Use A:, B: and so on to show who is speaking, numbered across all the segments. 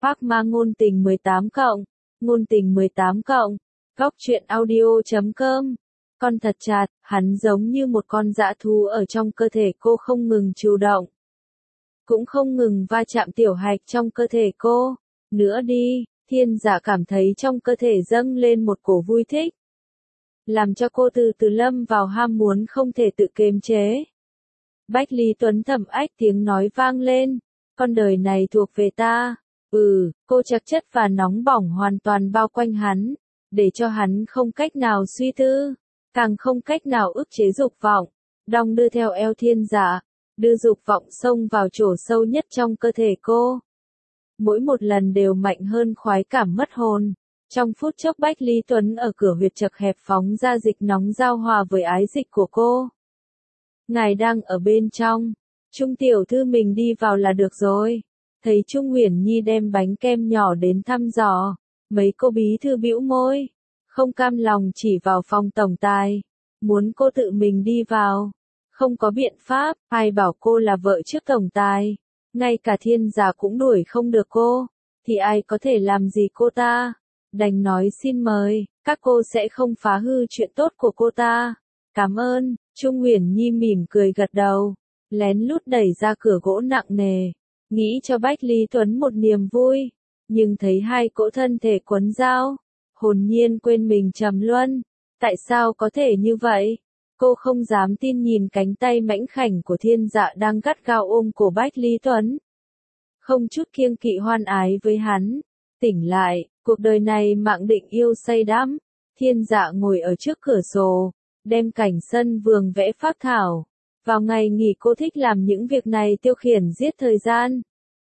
A: Phác Ma ngôn tình 18 cộng, ngôn tình 18 cộng, góc truyện audio.com. Con thật chặt, hắn giống như một con dã thú ở trong cơ thể cô không ngừng chủ động. Cũng không ngừng va chạm tiểu hạch trong cơ thể cô. Nữa đi, Thiên Dạ cảm thấy trong cơ thể dâng lên một cổ vui thích. Làm cho cô từ từ lâm vào ham muốn không thể tự kiềm chế. Bách Lý Tuấn thầm ách tiếng nói vang lên. Con đời này thuộc về ta. Cô trạc chất và nóng bỏng hoàn toàn bao quanh hắn. Để cho hắn không cách nào suy tư. Càng không cách nào ức chế dục vọng. Đong đưa theo eo Thiên Dạ. Đưa dục vọng xông vào chỗ sâu nhất trong cơ thể cô. Mỗi một lần đều mạnh hơn khoái cảm mất hồn. Trong phút chốc Bách Lý Tuấn ở cửa huyệt chật hẹp phóng ra dịch nóng giao hòa với ái dịch của cô. Ngài đang ở bên trong. Trung tiểu thư mình đi vào là được rồi. Thấy Trung Uyển Nhi đem bánh kem nhỏ đến thăm dò. Mấy cô bí thư bĩu môi. Không cam lòng chỉ vào phòng tổng tài. Muốn cô tự mình đi vào. Không có biện pháp, ai bảo cô là vợ trước tổng tài. Ngay cả Thiên Dạ cũng đuổi không được cô. Thì ai có thể làm gì cô ta? Đành nói xin mời, các cô sẽ không phá hư chuyện tốt của cô ta. Cảm ơn, Trung Uyển Nhi mỉm cười gật đầu. Lén lút đẩy ra cửa gỗ nặng nề. Nghĩ cho Bách Lý Tuấn một niềm vui. Nhưng thấy hai cỗ thân thể quấn dao. Hồn nhiên quên mình trầm luân. Tại sao có thể như vậy? Cô không dám tin nhìn cánh tay mảnh khảnh của Thiên Dạ đang gắt gao ôm cổ Bách Lý Tuấn. Không chút kiêng kỵ hoan ái với hắn. Tỉnh lại, cuộc đời này mạng định yêu say đắm. Thiên Dạ ngồi ở trước cửa sổ, đem cảnh sân vườn vẽ phác thảo. Vào ngày nghỉ cô thích làm những việc này tiêu khiển giết thời gian.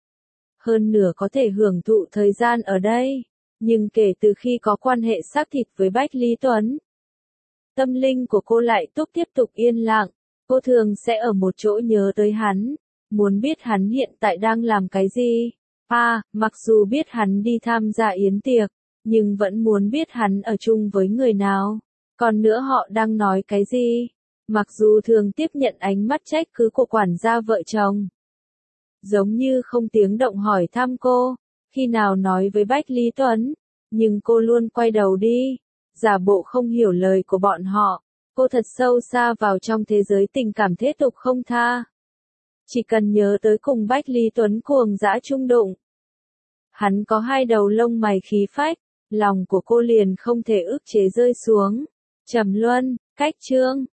A: Hơn nửa có thể hưởng thụ thời gian ở đây. Nhưng kể từ khi có quan hệ xác thịt với Bách Lý Tuấn, tâm linh của cô lại tiếp tục yên lặng. Cô thường sẽ ở một chỗ nhớ tới hắn. Muốn biết hắn hiện tại đang làm cái gì. Mặc dù biết hắn đi tham gia yến tiệc, nhưng vẫn muốn biết hắn ở chung với người nào. Còn nữa họ đang nói cái gì. Mặc dù thường tiếp nhận ánh mắt trách cứ của quản gia vợ chồng. Giống như không tiếng động hỏi thăm cô. Khi nào nói với Bách Lý Tuấn. Nhưng cô luôn quay đầu đi. Giả bộ không hiểu lời của bọn họ. Cô thật sâu xa vào trong thế giới tình cảm thế tục không tha. Chỉ cần nhớ tới cùng Bách Lý Tuấn cuồng dã chung đụng. Hắn có hai đầu lông mày khí phách. Lòng của cô liền không thể ức chế rơi xuống. Trầm luân, cách chương.